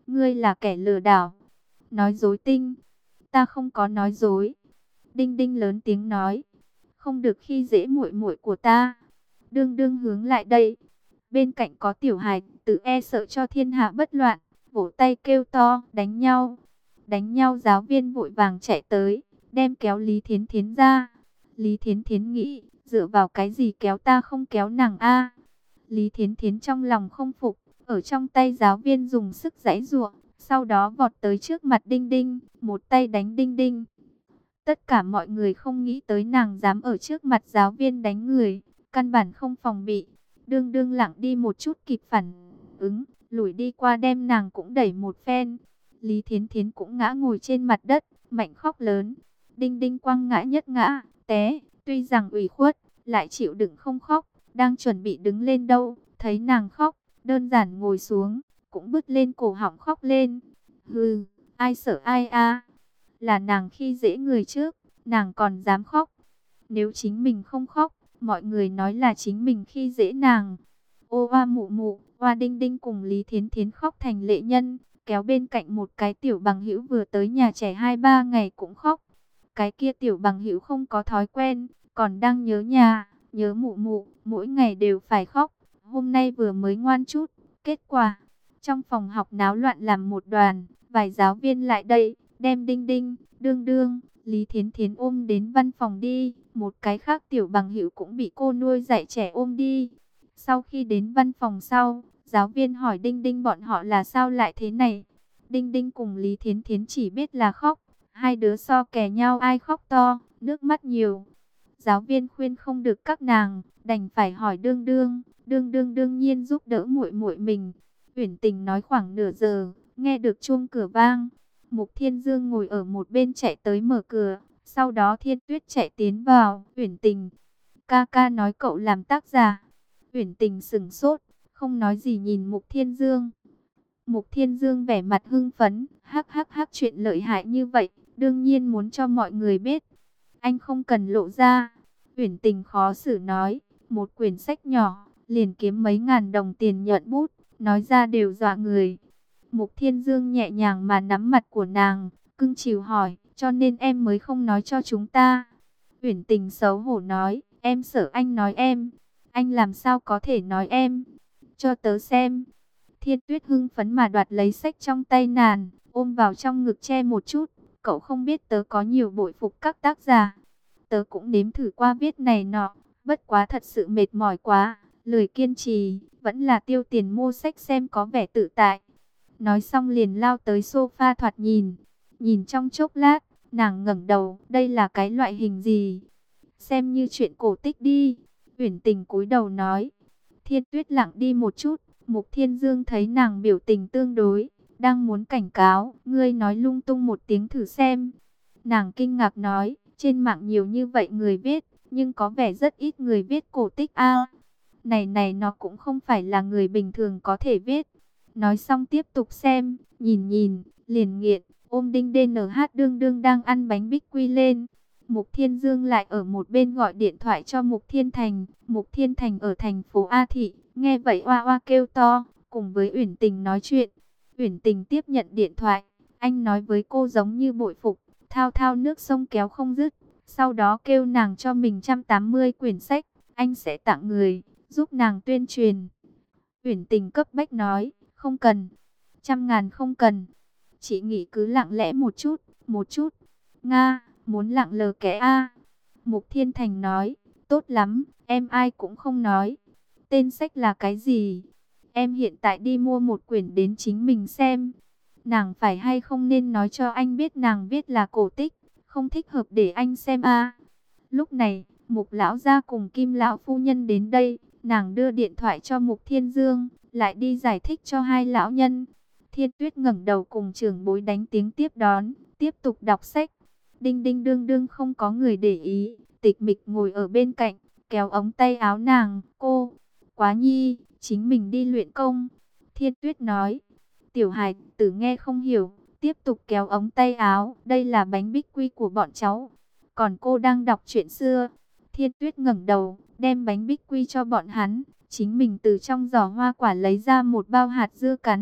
ngươi là kẻ lừa đảo, nói dối tinh. Ta không có nói dối. Đinh Đinh lớn tiếng nói, không được khi dễ muội muội của ta. Đương Đương hướng lại đây. Bên cạnh có tiểu hài tự e sợ cho thiên hạ bất loạn, vỗ tay kêu to, đánh nhau. Đánh nhau, giáo viên vội vàng chạy tới, đem kéo Lý Thiến Thiến ra. Lý Thiến Thiến nghĩ, dựa vào cái gì kéo ta không kéo nàng a? Lý Thiến Thiến trong lòng không phục, ở trong tay giáo viên dùng sức giãy giụa, sau đó vọt tới trước mặt Đinh Đinh, một tay đánh Đinh Đinh. Tất cả mọi người không nghĩ tới nàng dám ở trước mặt giáo viên đánh người, căn bản không phòng bị. Đương Đương lặng đi một chút kịp phản ứng, lùi đi qua đem nàng cũng đẩy một phen. Lý Thiến Thiến cũng ngã ngồi trên mặt đất, mạnh khóc lớn. Đinh Đinh quăng ngã nhất ngã, té, tuy rằng ủy khuất, lại chịu đựng không khóc, đang chuẩn bị đứng lên đâu, thấy nàng khóc, đơn giản ngồi xuống, cũng bứt lên cổ họng khóc lên. Hừ, ai sợ ai a? Là nàng khi dễ người trước, nàng còn dám khóc. Nếu chính mình không khóc, mọi người nói là chính mình khi dễ nàng. Ô oa mụ mụ, oa Đinh Đinh cùng Lý Thiến Thiến khóc thành lệ nhân, kéo bên cạnh một cái tiểu bằng hữu vừa tới nhà trẻ 2-3 ngày cũng khóc. Cái kia tiểu bằng hữu không có thói quen, còn đang nhớ nhà, nhớ mụ mụ, mỗi ngày đều phải khóc. Hôm nay vừa mới ngoan chút, kết quả trong phòng học náo loạn làm một đoàn, vài giáo viên lại đây, đem Đinh Đinh, Đương Đương, Lý Thiến Thiến ôm đến văn phòng đi, một cái khác tiểu bằng hữu cũng bị cô nuôi dạy trẻ ôm đi. Sau khi đến văn phòng sau, giáo viên hỏi Đinh Đinh bọn họ là sao lại thế này. Đinh Đinh cùng Lý Thiến Thiến chỉ biết là khóc, hai đứa so kè nhau ai khóc to, nước mắt nhiều. Giáo viên khuyên không được các nàng, đành phải hỏi Đương Đương. Đương Đương đương nhiên giúp đỡ muội muội mình. Uyển Tình nói khoảng nửa giờ, nghe được chuông cửa vang. Mục Thiên Dương ngồi ở một bên chạy tới mở cửa, sau đó Thiên Tuyết chạy tiến vào. Uyển Tình, ca ca nói cậu làm tác giả. Uyển Tình sững sốt, không nói gì nhìn Mục Thiên Dương. Mục Thiên Dương vẻ mặt hưng phấn, hắc hắc hắc, chuyện lợi hại như vậy, đương nhiên muốn cho mọi người biết. Anh không cần lộ ra. Uyển Tình khó xử nói, một quyển sách nhỏ, liền kiếm mấy ngàn đồng tiền nhuận bút, nói ra đều dọa người. Mục Thiên Dương nhẹ nhàng mà nắm mặt của nàng, cưng chiều hỏi, cho nên em mới không nói cho chúng ta. Uyển Tình xấu hổ nói, em sợ anh nói em. Anh làm sao có thể nói em? Cho tớ xem. Thiên Tuyết hưng phấn mà đoạt lấy sách trong tay nàng, ôm vào trong ngực che một chút. Cậu không biết tớ có nhiều bội phục các tác giả. Tớ cũng nếm thử qua viết này nọ, bất quá thật sự mệt mỏi quá, lười kiên trì, vẫn là tiêu tiền mua sách xem có vẻ tự tại. Nói xong liền lao tới sofa thoạt nhìn. Nhìn trong chốc lát, nàng ngẩng đầu, đây là cái loại hình gì? Xem như chuyện cổ tích đi. Uyển Tình cúi đầu nói. Thiên Tuyết lặng đi một chút, Mục Thiên Dương thấy nàng biểu tình tương đối, đang muốn cảnh cáo, ngươi nói lung tung một tiếng thử xem. Nàng kinh ngạc nói, trên mạng nhiều như vậy người viết, nhưng có vẻ rất ít người viết cổ tích a. Này này, nó cũng không phải là người bình thường có thể viết. Nói xong tiếp tục xem, nhìn, liền nghiện, ôm Đinh DNH Đương Đương đang ăn bánh bích quy lên. Mục Thiên Dương lại ở một bên gọi điện thoại cho Mục Thiên Thành. Mục Thiên Thành ở thành phố A Thị, nghe vậy oa oa kêu to, cùng với Uyển Tình nói chuyện. Uyển Tình tiếp nhận điện thoại, anh nói với cô giống như bội phục, thao thao nước sông kéo không dứt. Sau đó kêu nàng cho mình 180 quyển sách, anh sẽ tặng người, giúp nàng tuyên truyền. Uyển Tình cấp bách nói, không cần, 100.000 không cần, chị nghĩ cứ lặng lẽ một chút. Nga, muốn lặng lờ kẽ a. Mục Thiên Thành nói, tốt lắm, em ai cũng không nói. Tên sách là cái gì? Em hiện tại đi mua một quyển đến chính mình xem. Nàng phải hay không nên nói cho anh biết nàng viết là cổ tích, không thích hợp để anh xem a. Lúc này, Mục lão gia cùng Kim lão phu nhân đến đây, nàng đưa điện thoại cho Mục Thiên Dương, lại đi giải thích cho hai lão nhân. Thiên Tuyết ngẩng đầu cùng trưởng bối đánh tiếng tiếp đón, tiếp tục đọc sách. Đinh Đinh Đương Đương không có người để ý, tịch mịch ngồi ở bên cạnh, kéo ống tay áo nàng, cô, Quá Nhi, chính mình đi luyện công. Thiên Tuyết nói, tiểu hài tử nghe không hiểu, tiếp tục kéo ống tay áo, đây là bánh bích quy của bọn cháu. Còn cô đang đọc chuyện xưa. Thiên Tuyết ngẩng đầu, đem bánh bích quy cho bọn hắn, chính mình từ trong giỏ hoa quả lấy ra một bao hạt dưa cắn,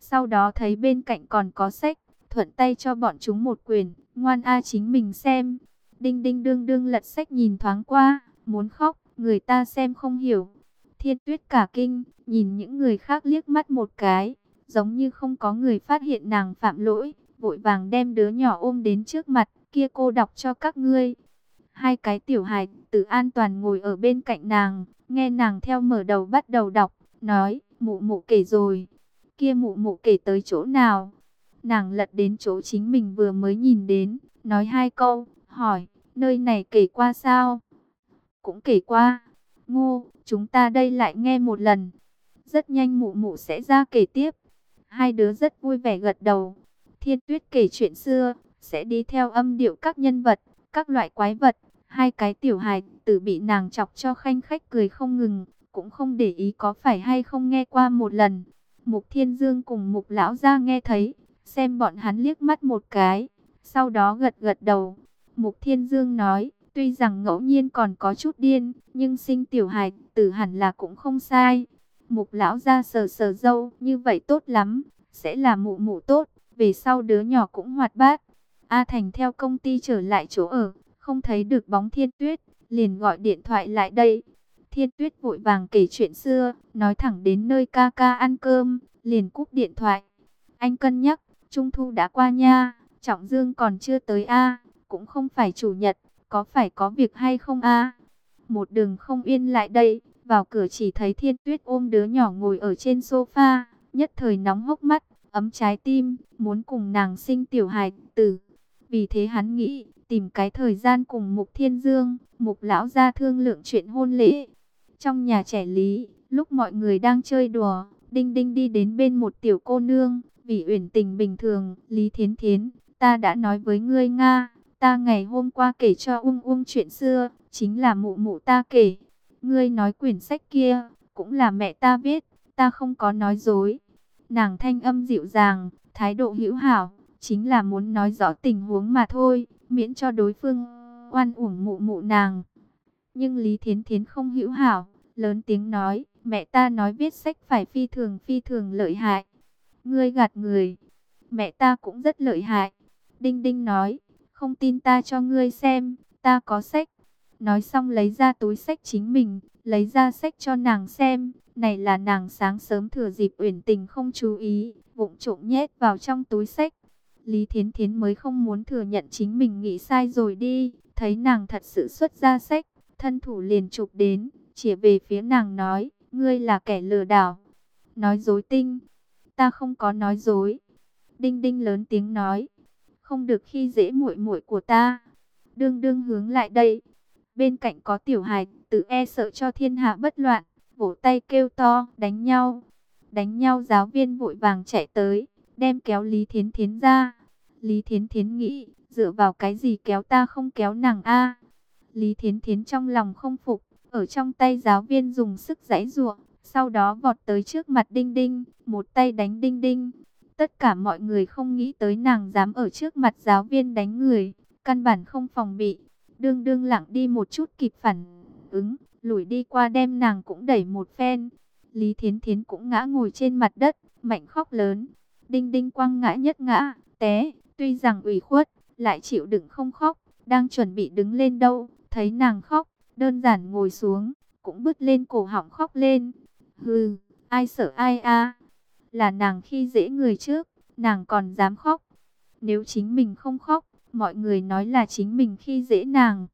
Sau đó thấy bên cạnh còn có sách, thuận tay cho bọn chúng một quyển, ngoan a chính mình xem. Đinh đinh đương đương lật sách nhìn thoáng qua, muốn khóc, người ta xem không hiểu. Thiên Tuyết cả kinh, nhìn những người khác liếc mắt một cái, giống như không có người phát hiện nàng phạm lỗi, vội vàng đem đứa nhỏ ôm đến trước mặt, kia cô đọc cho các ngươi. Hai cái tiểu hài tử an toàn ngồi ở bên cạnh nàng, nghe nàng theo mở đầu bắt đầu đọc, nói, mụ mụ kể rồi, kia mụ mụ kể tới chỗ nào? Nàng lật đến chỗ chính mình vừa mới nhìn đến, nói hai câu, hỏi, nơi này kể qua sao? Cũng kể qua. Ngô, chúng ta đây lại nghe một lần. Rất nhanh mụ mụ sẽ ra kể tiếp. Hai đứa rất vui vẻ gật đầu. Thiên Tuyết kể chuyện xưa, sẽ đi theo âm điệu các nhân vật, các loại quái vật. Hai cái tiểu hài tử bị nàng chọc cho khanh khách cười không ngừng, cũng không để ý có phải hay không nghe qua một lần. Mục Thiên Dương cùng Mục Lão gia nghe thấy, xem bọn hắn liếc mắt một cái, sau đó gật gật đầu. Mục Thiên Dương nói, tuy rằng ngẫu nhiên còn có chút điên, nhưng sinh tiểu hài tử hẳn là cũng không sai. Mục Lão gia sờ sờ râu, như vậy tốt lắm, sẽ là mụ mụ tốt, về sau đứa nhỏ cũng hoạt bát. A Thành theo công ty trở lại chỗ ở, không thấy được bóng Thiên Tuyết, liền gọi điện thoại lại đây. Thiên Tuyết vội vàng kể chuyện xưa, nói thẳng đến nơi ca ca ăn cơm, liền cúp điện thoại. Anh cân nhắc, Trung thu đã qua nha, Trọng Dương còn chưa tới a, cũng không phải chủ nhật, có phải có việc hay không a? Một đường không yên lại đây, vào cửa chỉ thấy Thiên Tuyết ôm đứa nhỏ ngồi ở trên sofa, nhất thời nóng hốc mắt, ấm trái tim, muốn cùng nàng sinh tiểu hài tử. Vì thế hắn nghĩ, tìm cái thời gian cùng Mục Thiên Dương, Mục Lão gia thương lượng chuyện hôn lễ. Trong nhà trẻ Lý, lúc mọi người đang chơi đùa, Đinh Đinh đi đến bên một tiểu cô nương, vì uyển tình bình thường, Lý Thiến Thiến, ta đã nói với ngươi Nga, ta ngày hôm qua kể cho chuyện xưa, chính là mụ mụ ta kể. Ngươi nói quyển sách kia, cũng là mẹ ta viết, ta không có nói dối. Nàng thanh âm dịu dàng, thái độ hữu hảo, chính là muốn nói rõ tình huống mà thôi, miễn cho đối phương oan uổng mụ mụ nàng. Nhưng Lý Thiến Thiến không hữu hảo, lớn tiếng nói, mẹ ta nói viết sách phải phi thường lợi hại. Ngươi gạt người, mẹ ta cũng rất lợi hại. Đinh Đinh nói, không tin ta cho ngươi xem, ta có sách. Nói xong lấy ra túi sách chính mình, lấy ra sách cho nàng xem. Này là nàng sáng sớm thừa dịp uyển tình không chú ý, vụng trộm nhét vào trong túi sách. Lý Thiến Thiến mới không muốn thừa nhận chính mình nghĩ sai rồi đi, thấy nàng thật sự xuất ra sách, thân thủ liền chụp đến, chỉ về phía nàng nói, ngươi là kẻ lừa đảo, nói dối tinh. Ta không có nói dối. Đinh Đinh lớn tiếng nói, không được khi dễ muội muội của ta. Đương đương hướng lại đây. Bên cạnh có tiểu hài, tự e sợ cho thiên hạ bất loạn, vỗ tay kêu to, đánh nhau. Đánh nhau, giáo viên vội vàng chạy tới, đem kéo Lý Thiến Thiến ra. Lý Thiến Thiến nghĩ, dựa vào cái gì kéo ta không kéo nàng a? Lý Thiến Thiến trong lòng không phục, ở trong tay giáo viên dùng sức giãy giụa, sau đó vọt tới trước mặt Đinh Đinh, một tay đánh Đinh Đinh. Tất cả mọi người không nghĩ tới nàng dám ở trước mặt giáo viên đánh người, căn bản không phòng bị. Đương đương lặng đi một chút kịp phản ứng, lùi đi qua đem nàng cũng đẩy một phen. Lý Thiến Thiến cũng ngã ngồi trên mặt đất, mạnh khóc lớn. Đinh Đinh quăng ngã nhất ngã, té, tuy rằng ủy khuất, lại chịu đựng không khóc, đang chuẩn bị đứng lên đâu, thấy nàng khóc, đơn giản ngồi xuống, cũng bứt lên cổ họng khóc lên. Hừ, ai sợ ai a? Là nàng khi dễ người trước, nàng còn dám khóc. Nếu chính mình không khóc, mọi người nói là chính mình khi dễ nàng.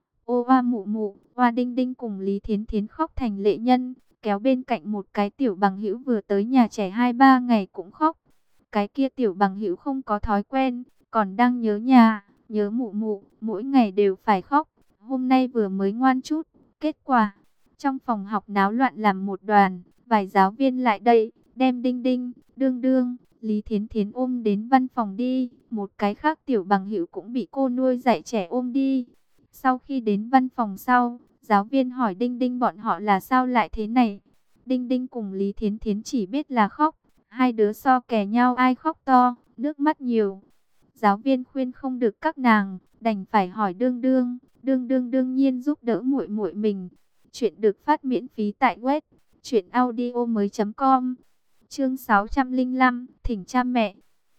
Ô oa mụ mụ, oa Đinh Đinh cùng Lý Thiến Thiến khóc thành lệ nhân, kéo bên cạnh một cái tiểu bằng hữu vừa tới nhà trẻ 2-3 ngày cũng khóc. Cái kia tiểu bằng hữu không có thói quen, còn đang nhớ nhà, nhớ mụ mụ, mỗi ngày đều phải khóc. Hôm nay vừa mới ngoan chút, kết quả, trong phòng học náo loạn làm một đoàn, vài giáo viên lại đây, đem Đinh Đinh, đương đương, Lý Thiến Thiến ôm đến văn phòng đi, một cái khác tiểu bằng hữu cũng bị cô nuôi dạy trẻ ôm đi. Sau khi đến văn phòng sau, giáo viên hỏi Đinh Đinh bọn họ là sao lại thế này. Đinh Đinh cùng Lý Thiến Thiến chỉ biết là khóc, hai đứa so kè nhau ai khóc to, nước mắt nhiều. Giáo viên khuyên không được các nàng, đành phải hỏi đương đương, đương đương đương nhiên giúp đỡ muội muội mình. Chuyện được phát miễn phí tại web truyệnaudiomoi.com. Chương 605, thỉnh cha mẹ.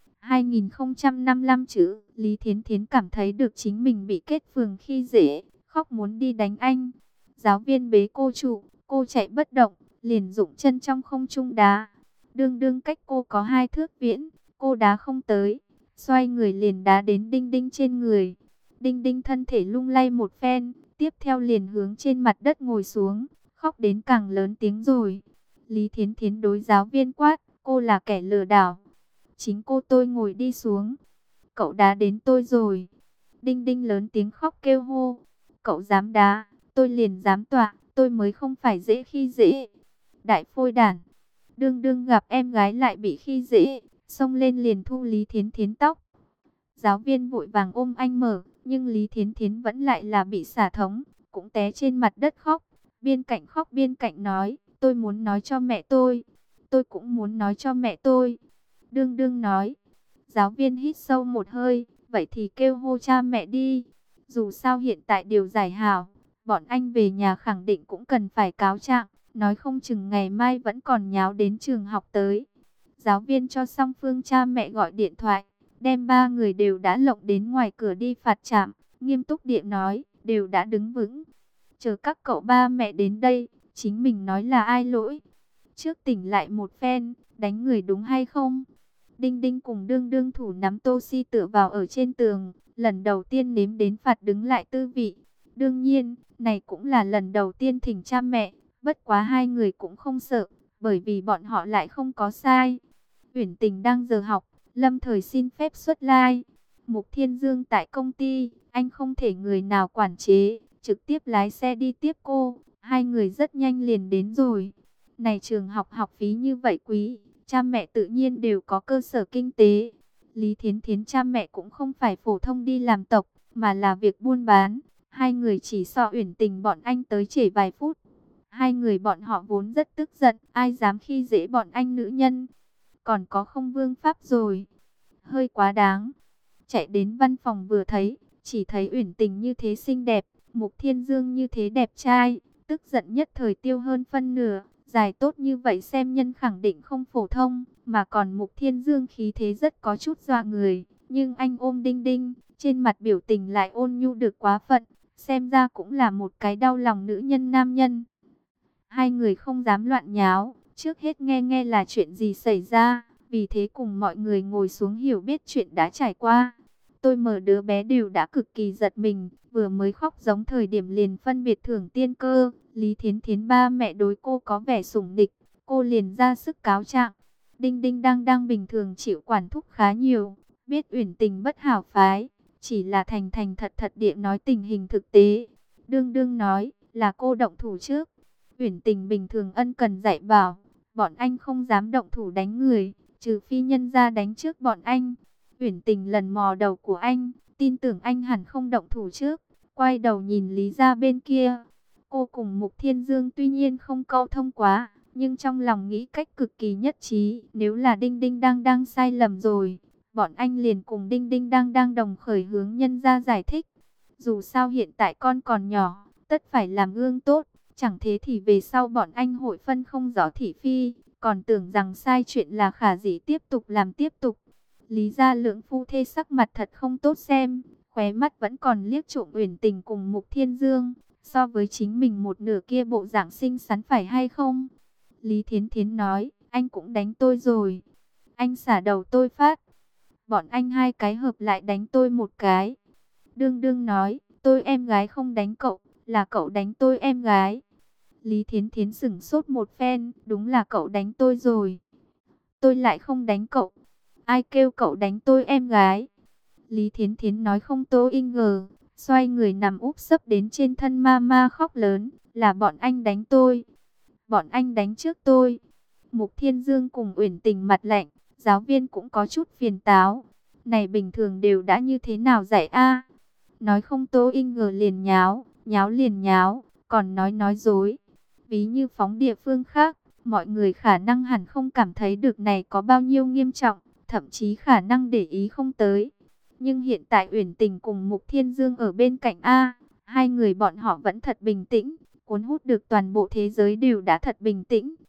2055 chữ, Lý Thiến Thiến cảm thấy được chính mình bị kết phường khi dễ, khóc muốn đi đánh anh. Giáo viên bế cô trụ, cô chạy bất động, liền dụng chân trong không trung đá. Đương đương cách cô có 2 thước viễn, cô đá không tới, xoay người liền đá đến Đinh Đinh trên người. Đinh Đinh thân thể lung lay một phen, tiếp theo liền hướng trên mặt đất ngồi xuống, khóc đến càng lớn tiếng rồi. Lý Thiến Thiến đối giáo viên quát, cô là kẻ lừa đảo. Chính cô tôi ngồi đi xuống. Cậu đá đến tôi rồi. Đinh Đinh lớn tiếng khóc kêu hô. Cậu dám đá, tôi liền dám tọa, tôi mới không phải dễ khi dễ. Đại phôi đản. Đương đương gặp em gái lại bị khi dễ, xông lên liền thu Lý Thiến Thiến tóc. Giáo viên vội vàng ôm anh mở, nhưng Lý Thiến Thiến vẫn lại là bị xả thống, cũng té trên mặt đất khóc. Bên cạnh khóc bên cạnh nói, tôi muốn nói cho mẹ tôi cũng muốn nói cho mẹ tôi. Đương đương nói, giáo viên hít sâu một hơi, vậy thì kêu hô cha mẹ đi. Dù sao hiện tại điều giải hảo, bọn anh về nhà khẳng định cũng cần phải cáo trạng, nói không chừng ngày mai vẫn còn nháo đến trường học tới. Giáo viên cho song phương cha mẹ gọi điện thoại, đem 3 người đều đã lộng đến ngoài cửa đi phạt trạm, nghiêm túc điện nói, đều đã đứng vững. Chờ các cậu ba mẹ đến đây, chính mình nói là ai lỗi. Trước tỉnh lại một phen, đánh người đúng hay không? Đinh Đinh cùng đương đương thủ nắm tô si tựa vào ở trên tường, lần đầu tiên nếm đến phạt đứng lại tư vị. Đương nhiên, này cũng là lần đầu tiên thỉnh cha mẹ, bất quá 2 người cũng không sợ, bởi vì bọn họ lại không có sai. Uyển Tình đang giờ học, lâm thời xin phép xuất lai. Mục Thiên Dương tại công ty, anh không thể người nào quản chế, trực tiếp lái xe đi tiếp cô. 2 người rất nhanh liền đến rồi. Này trường học học phí như vậy quý, cha mẹ tự nhiên đều có cơ sở kinh tế. Lý Thiến Thiến cha mẹ cũng không phải phổ thông đi làm tộc, mà là việc buôn bán. 2 người chỉ so Uyển Tình bọn anh tới trễ vài phút. 2 người bọn họ vốn rất tức giận, ai dám khi dễ bọn anh nữ nhân. Còn có không vương pháp rồi. Hơi quá đáng. Chạy đến văn phòng vừa thấy, chỉ thấy Uyển Tình như thế xinh đẹp, Mục Thiên Dương như thế đẹp trai, tức giận nhất thời tiêu hơn phân nửa. Dài tốt như vậy xem nhân khẳng định không phổ thông, mà còn Mục Thiên Dương khí thế rất có chút dọa người. Nhưng anh ôm Đinh Đinh, trên mặt biểu tình lại ôn nhu được quá phận, xem ra cũng là một cái đau lòng nữ nhân nam nhân. 2 người không dám loạn nháo, trước hết nghe nghe là chuyện gì xảy ra, vì thế cùng mọi người ngồi xuống hiểu biết chuyện đã trải qua. Tôi mở đứa bé đều đã cực kỳ giật mình, vừa mới khóc giống thời điểm liền phân biệt thưởng tiên cơ. Lý Thiến Thiến ba mẹ đối cô có vẻ sủng nịch, cô liền ra sức cáo trạng. Đinh Đinh đang bình thường chịu quản thúc khá nhiều, biết Uyển Tình bất hảo phái, chỉ là thành thành thật thật điện nói tình hình thực tế. Đương đương nói là cô động thủ trước. Uyển Tình bình thường ân cần dạy bảo, bọn anh không dám động thủ đánh người, trừ phi nhân ra đánh trước bọn anh. Uyển Tình lần mò đầu của anh, tin tưởng anh hẳn không động thủ trước, quay đầu nhìn Lý ra bên kia. Cô cùng Mục Thiên Dương tuy nhiên không câu thông quá, nhưng trong lòng nghĩ cách cực kỳ nhất trí. Nếu là Đinh Đinh đang sai lầm rồi, bọn anh liền cùng Đinh Đinh đang đồng khởi hướng nhân ra giải thích. Dù sao hiện tại con còn nhỏ, tất phải làm gương tốt, chẳng thế thì về sau bọn anh hội phân không rõ thị phi, còn tưởng rằng sai chuyện là khả dĩ tiếp tục làm tiếp tục. Lý gia lưỡng phu thê sắc mặt thật không tốt xem, khóe mắt vẫn còn liếc trộm Uyển Tình cùng Mục Thiên Dương. So với chính mình một nửa kia bộ dạng xinh xắn phải hay không? Lý Thiến Thiến nói, anh cũng đánh tôi rồi. Anh xả đầu tôi phát. Bọn anh 2 cái hợp lại đánh tôi một cái. Đương đương nói, tôi em gái không đánh cậu, là cậu đánh tôi em gái. Lý Thiến Thiến sửng sốt một phen, đúng là cậu đánh tôi rồi. Tôi lại không đánh cậu. Ai kêu cậu đánh tôi em gái? Lý Thiến Thiến nói không tố in ngờ, xoay người nằm úp sấp đến trên thân mama khóc lớn, là bọn anh đánh tôi. Bọn anh đánh trước tôi. Mục Thiên Dương cùng Uyển Tình mặt lạnh, giáo viên cũng có chút phiền táo. Này bình thường đều đã như thế nào dạy a? Nói không tố in ngờ liền nháo, nháo liền nháo, còn nói dối. Ví như phóng địa phương khác, mọi người khả năng hẳn không cảm thấy được này có bao nhiêu nghiêm trọng, thậm chí khả năng để ý không tới. Nhưng hiện tại Uyển Tình cùng Mục Thiên Dương ở bên cạnh A, 2 người bọn họ vẫn thật bình tĩnh, cuốn hút được toàn bộ thế giới đều đã thật bình tĩnh.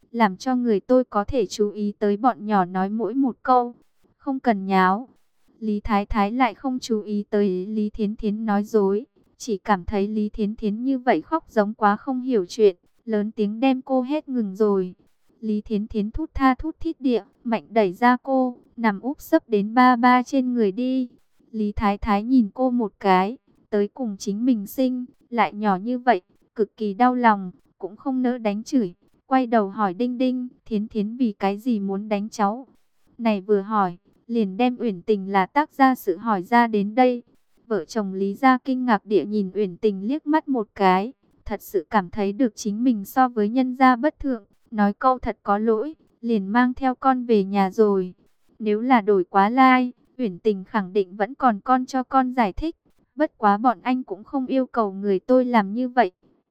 làm cho người tôi có thể chú ý tới bọn nhỏ nói mỗi một câu. Không cần nháo. Lý Thái Thái lại không chú ý tới Lý Thiến Thiến nói dối. Chỉ cảm thấy Lý Thiến Thiến như vậy khóc giống quá không hiểu chuyện. Lớn tiếng đem cô hết ngừng rồi. Lý Thiến Thiến thút tha thút thít địa, mạnh đẩy ra cô, nằm úp sấp đến ba ba trên người đi. Lý Thái Thái nhìn cô một cái, tới cùng chính mình sinh, lại nhỏ như vậy, cực kỳ đau lòng, cũng không nỡ đánh chửi. Quay đầu hỏi Đinh Đinh, Thiến Thiến vì cái gì muốn đánh cháu? Này vừa hỏi, liền đem Uyển Tình là tác gia sự hỏi ra đến đây. Vợ chồng Lý gia kinh ngạc địa nhìn Uyển Tình liếc mắt một cái, thật sự cảm thấy được chính mình so với nhân gia bất thượng, nói câu thật có lỗi, liền mang theo con về nhà rồi. Nếu là đổi quá lai, Uyển Tình khẳng định vẫn còn con cho con giải thích, bất quá bọn anh cũng không yêu cầu người tôi làm như vậy.